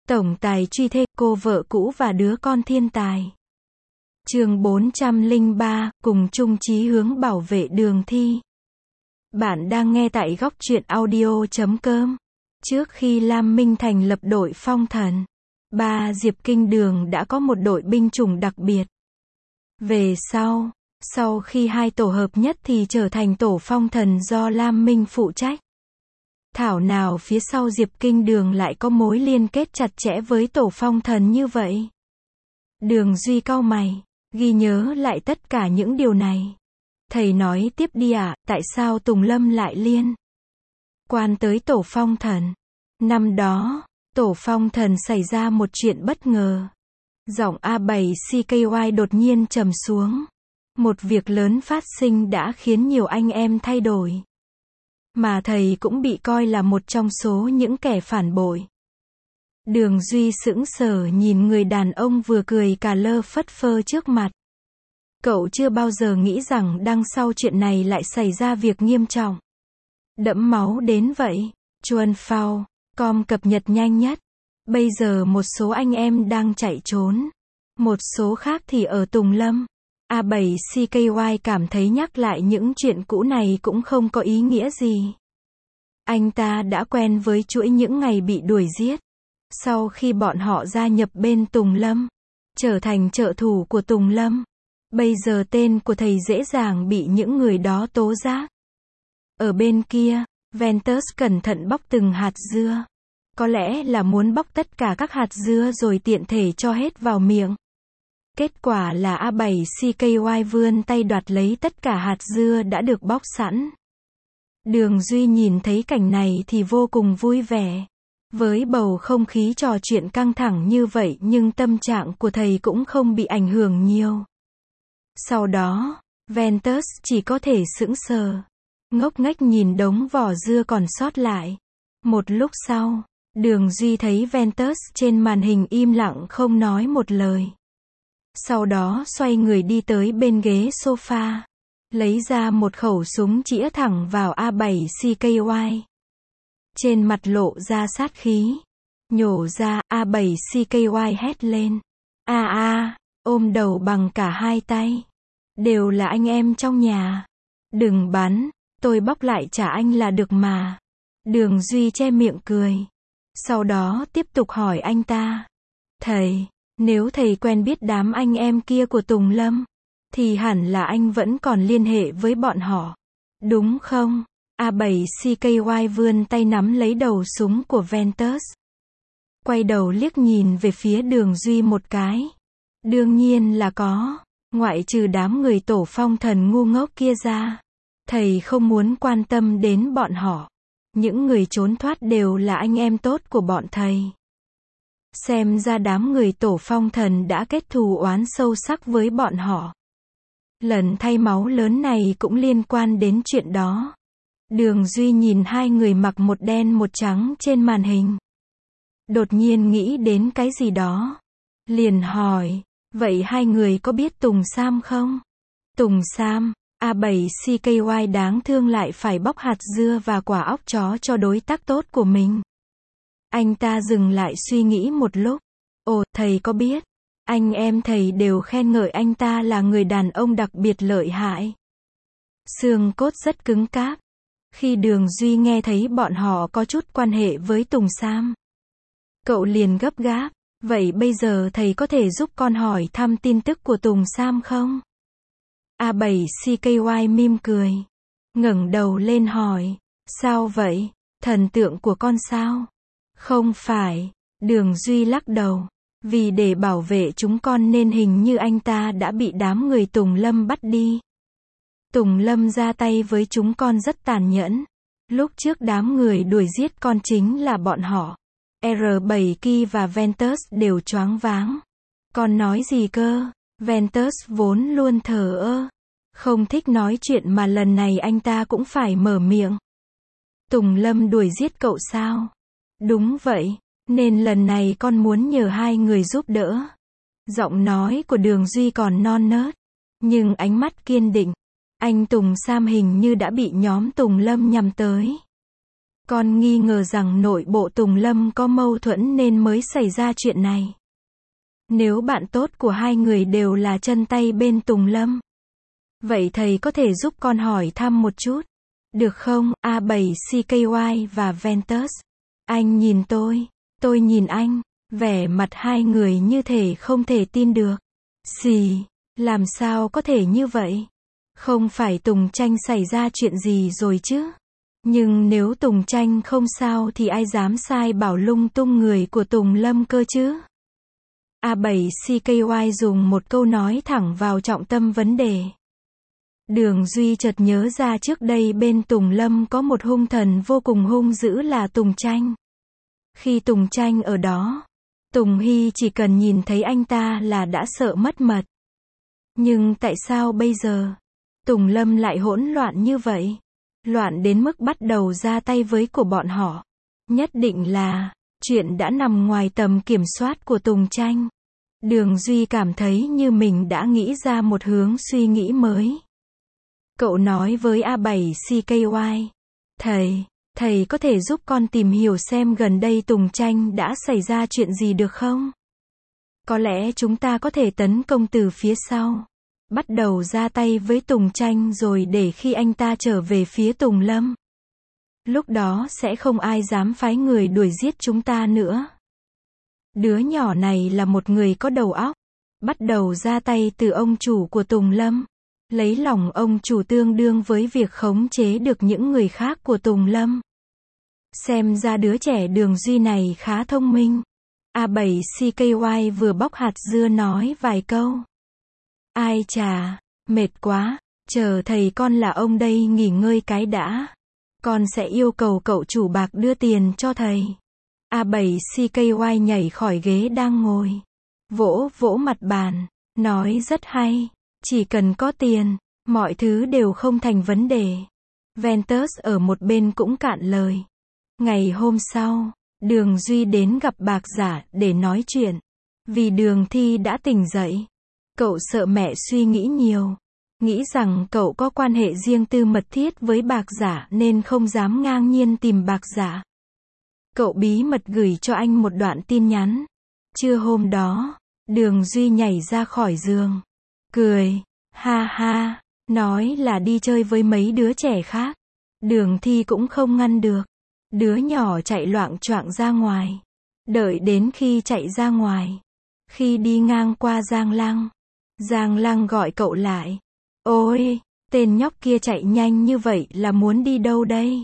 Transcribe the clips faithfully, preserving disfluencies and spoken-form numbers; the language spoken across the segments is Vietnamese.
Tổng tài truy thê, cô vợ cũ và đứa con thiên tài. Chương bốn trăm lẻ ba, cùng chung chí hướng bảo vệ Đường Thi. Bạn đang nghe tại góc truyện audio chấm com. Trước khi Lam Minh thành lập đội Phong Thần, ba Diệp Kinh Đường đã có một đội binh chủng đặc biệt. Về sau, sau khi hai tổ hợp nhất thì trở thành tổ Phong Thần do Lam Minh phụ trách. Thảo nào phía sau Diệp Kinh Đường lại có mối liên kết chặt chẽ với tổ Phong Thần như vậy. Đường Duy cau mày, ghi nhớ lại tất cả những điều này. Thầy nói tiếp đi ạ, à, tại sao Tùng Lâm lại liên quan tới tổ Phong Thần? Năm đó, tổ Phong Thần xảy ra một chuyện bất ngờ. Giọng A bảy C K Y đột nhiên trầm xuống. Một việc lớn phát sinh đã khiến nhiều anh em thay đổi. Mà thầy cũng bị coi là một trong số những kẻ phản bội. Đường Duy sững sờ nhìn người đàn ông vừa cười cà lơ phất phơ trước mặt. Cậu chưa bao giờ nghĩ rằng đằng sau chuyện này lại xảy ra việc nghiêm trọng, đẫm máu đến vậy. Chuan Phao com cập nhật nhanh nhất. Bây giờ một số anh em đang chạy trốn, một số khác thì ở Tùng Lâm. A bảy C K Y cảm thấy nhắc lại những chuyện cũ này cũng không có ý nghĩa gì. Anh ta đã quen với chuỗi những ngày bị đuổi giết. Sau khi bọn họ gia nhập bên Tùng Lâm, trở thành trợ thủ của Tùng Lâm, bây giờ tên của thầy dễ dàng bị những người đó tố giác. Ở bên kia, Ventus cẩn thận bóc từng hạt dưa. Có lẽ là muốn bóc tất cả các hạt dưa rồi tiện thể cho hết vào miệng. Kết quả là A bảy C K Y vươn tay đoạt lấy tất cả hạt dưa đã được bóc sẵn. Đường Duy nhìn thấy cảnh này thì vô cùng vui vẻ. Với bầu không khí trò chuyện căng thẳng như vậy nhưng tâm trạng của thầy cũng không bị ảnh hưởng nhiều. Sau đó, Ventus chỉ có thể sững sờ, ngốc nghếch nhìn đống vỏ dưa còn sót lại. Một lúc sau, Đường Duy thấy Ventus trên màn hình im lặng không nói một lời. Sau đó xoay người đi tới bên ghế sofa, lấy ra một khẩu súng chĩa thẳng vào A bảy C K Y. Trên mặt lộ ra sát khí. Nhổ ra, A bảy C K Y hét lên. A a, ôm đầu bằng cả hai tay. Đều là anh em trong nhà. Đừng bắn, tôi bóc lại trả anh là được mà. Đường Duy che miệng cười. Sau đó tiếp tục hỏi anh ta. Thầy, nếu thầy quen biết đám anh em kia của Tùng Lâm, thì hẳn là anh vẫn còn liên hệ với bọn họ, đúng không? A bảy C K Y vươn tay nắm lấy đầu súng của Ventus. Quay đầu liếc nhìn về phía Đường Duy một cái. Đương nhiên là có, ngoại trừ đám người tổ Phong Thần ngu ngốc kia ra. Thầy không muốn quan tâm đến bọn họ. Những người trốn thoát đều là anh em tốt của bọn thầy. Xem ra đám người tổ Phong Thần đã kết thù oán sâu sắc với bọn họ. Lần thay máu lớn này cũng liên quan đến chuyện đó. Đường Duy nhìn hai người mặc một đen một trắng trên màn hình. Đột nhiên nghĩ đến cái gì đó. Liền hỏi, vậy hai người có biết Tùng Sam không? Tùng Sam, A bảy C K Y đáng thương lại phải bóc hạt dưa và quả óc chó cho đối tác tốt của mình. Anh ta dừng lại suy nghĩ một lúc. Ồ, thầy có biết, anh em thầy đều khen ngợi anh ta là người đàn ông đặc biệt lợi hại. Xương cốt rất cứng cáp. Khi Đường Duy nghe thấy bọn họ có chút quan hệ với Tùng Sam, cậu liền gấp gáp. Vậy bây giờ thầy có thể giúp con hỏi thăm tin tức của Tùng Sam không? A bảy C K Y mỉm cười, ngẩng đầu lên hỏi. Sao vậy? Thần tượng của con sao? Không phải. Đường Duy lắc đầu. Vì để bảo vệ chúng con nên hình như anh ta đã bị đám người Tùng Lâm bắt đi. Tùng Lâm ra tay với chúng con rất tàn nhẫn. Lúc trước đám người đuổi giết con chính là bọn họ. R bảy Ki và Ventus đều choáng váng. Con nói gì cơ? Ventus vốn luôn thờ ơ, không thích nói chuyện mà lần này anh ta cũng phải mở miệng. Tùng Lâm đuổi giết cậu sao? Đúng vậy, nên lần này con muốn nhờ hai người giúp đỡ. Giọng nói của Đường Duy còn non nớt, nhưng ánh mắt kiên định. Anh Tùng Sam hình như đã bị nhóm Tùng Lâm nhắm tới. Con nghi ngờ rằng nội bộ Tùng Lâm có mâu thuẫn nên mới xảy ra chuyện này. Nếu bạn tốt của hai người đều là chân tay bên Tùng Lâm, vậy thầy có thể giúp con hỏi thăm một chút, được không? A bảy C K Y và Ventus. Anh nhìn tôi, tôi nhìn anh, vẻ mặt hai người như thể không thể tin được. Xì, làm sao có thể như vậy? Không phải Tùng Tranh xảy ra chuyện gì rồi chứ? Nhưng nếu Tùng Tranh không sao thì ai dám sai bảo lung tung người của Tùng Lâm cơ chứ? A bảy C K Y dùng một câu nói thẳng vào trọng tâm vấn đề. Đường Duy chợt nhớ ra trước đây bên Tùng Lâm có một hung thần vô cùng hung dữ là Tùng Tranh. Khi Tùng Tranh ở đó, Tùng Hy chỉ cần nhìn thấy anh ta là đã sợ mất mật. Nhưng tại sao bây giờ, Tùng Lâm lại hỗn loạn như vậy? Loạn đến mức bắt đầu ra tay với của bọn họ. Nhất định là, chuyện đã nằm ngoài tầm kiểm soát của Tùng Tranh. Đường Duy cảm thấy như mình đã nghĩ ra một hướng suy nghĩ mới. Cậu nói với A bảy C K Y. Thầy, thầy có thể giúp con tìm hiểu xem gần đây Tùng Tranh đã xảy ra chuyện gì được không? Có lẽ chúng ta có thể tấn công từ phía sau. Bắt đầu ra tay với Tùng Tranh rồi để khi anh ta trở về phía Tùng Lâm. Lúc đó sẽ không ai dám phái người đuổi giết chúng ta nữa. Đứa nhỏ này là một người có đầu óc. Bắt đầu ra tay từ ông chủ của Tùng Lâm. Lấy lòng ông chủ tương đương với việc khống chế được những người khác của Tùng Lâm. Xem ra đứa trẻ Đường Duy này khá thông minh. A bảy C K Y vừa bóc hạt dưa nói vài câu. Ai chà, mệt quá, chờ thầy con là ông đây nghỉ ngơi cái đã. Con sẽ yêu cầu cậu chủ bạc đưa tiền cho thầy. A bảy C K Y nhảy khỏi ghế đang ngồi. Vỗ vỗ mặt bàn, nói rất hay. Chỉ cần có tiền, mọi thứ đều không thành vấn đề. Ventus ở một bên cũng cạn lời. Ngày hôm sau, Đường Duy đến gặp Bạc Giả để nói chuyện. Vì Đường Thi đã tỉnh dậy. Cậu sợ mẹ suy nghĩ nhiều. Nghĩ rằng cậu có quan hệ riêng tư mật thiết với Bạc Giả nên không dám ngang nhiên tìm Bạc Giả. Cậu bí mật gửi cho anh một đoạn tin nhắn. Trưa hôm đó, Đường Duy nhảy ra khỏi giường. Cười, ha ha, nói là đi chơi với mấy đứa trẻ khác. Đường Thi cũng không ngăn được. Đứa nhỏ chạy loạng choạng ra ngoài. Đợi đến khi chạy ra ngoài. Khi đi ngang qua Giang Lăng. Giang Lăng gọi cậu lại. Ôi, tên nhóc kia chạy nhanh như vậy là muốn đi đâu đây?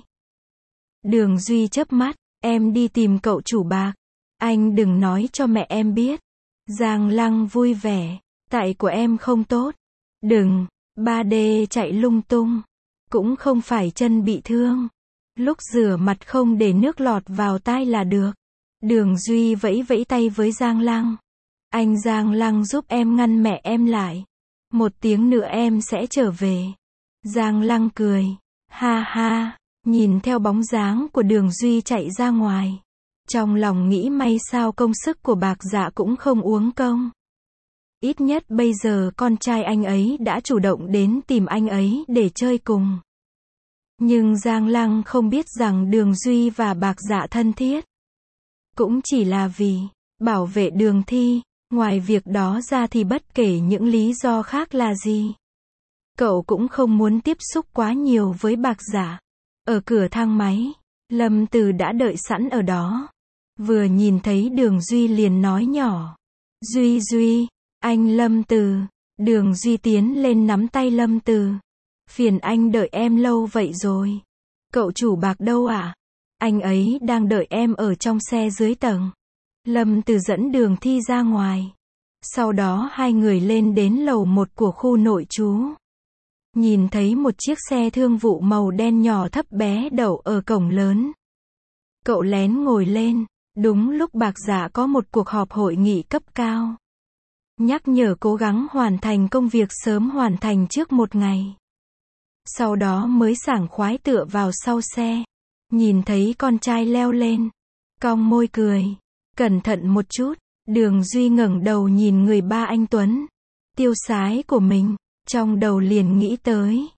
Đường Duy chớp mắt, em đi tìm cậu chủ bạc. Anh đừng nói cho mẹ em biết. Giang Lăng vui vẻ. Tại của em không tốt. Đừng, ba D chạy lung tung. Cũng không phải chân bị thương. Lúc rửa mặt không để nước lọt vào tai là được. Đường Duy vẫy vẫy tay với Giang Lăng. Anh Giang Lăng giúp em ngăn mẹ em lại. Một tiếng nữa em sẽ trở về. Giang Lăng cười. Ha ha, nhìn theo bóng dáng của Đường Duy chạy ra ngoài. Trong lòng nghĩ may sao công sức của Bạc Dạ cũng không uống công. Ít nhất bây giờ con trai anh ấy đã chủ động đến tìm anh ấy để chơi cùng. Nhưng Giang Lăng không biết rằng Đường Duy và Bạc Dạ thân thiết. Cũng chỉ là vì bảo vệ Đường Thi. Ngoài việc đó ra thì bất kể những lý do khác là gì. Cậu cũng không muốn tiếp xúc quá nhiều với Bạc Dạ. Ở cửa thang máy, Lâm Từ đã đợi sẵn ở đó. Vừa nhìn thấy Đường Duy liền nói nhỏ. Duy Duy, anh Lâm Từ. Đường Duy tiến lên nắm tay Lâm Từ. Phiền anh đợi em lâu vậy rồi. Cậu chủ Bạc đâu ạ? À? Anh ấy đang đợi em ở trong xe dưới tầng. Lâm Từ dẫn Đường Thi ra ngoài. Sau đó hai người lên đến lầu một của khu nội trú. Nhìn thấy một chiếc xe thương vụ màu đen nhỏ thấp bé đậu ở cổng lớn. Cậu lén ngồi lên. Đúng lúc Bạc Dạ có một cuộc họp hội nghị cấp cao. Nhắc nhở cố gắng hoàn thành công việc sớm hoàn thành trước một ngày. Sau đó mới sảng khoái tựa vào sau xe. Nhìn thấy con trai leo lên. Cong môi cười. Cẩn thận một chút. Đường Duy ngẩng đầu nhìn người ba anh Tuấn. Tiêu sái của mình. Trong đầu liền nghĩ tới.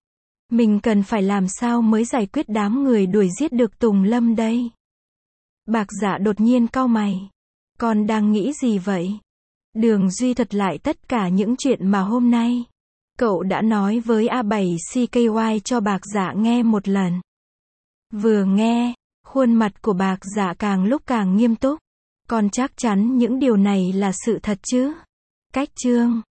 Mình cần phải làm sao mới giải quyết đám người đuổi giết được Tùng Lâm đây? Bạc Dạ đột nhiên cau mày. Con đang nghĩ gì vậy? Đường Duy thuật lại tất cả những chuyện mà hôm nay cậu đã nói với A bảy C K Y cho Bạc Dạ nghe một lần. Vừa nghe, khuôn mặt của Bạc Dạ càng lúc càng nghiêm túc. Con chắc chắn những điều này là sự thật chứ? Cách chương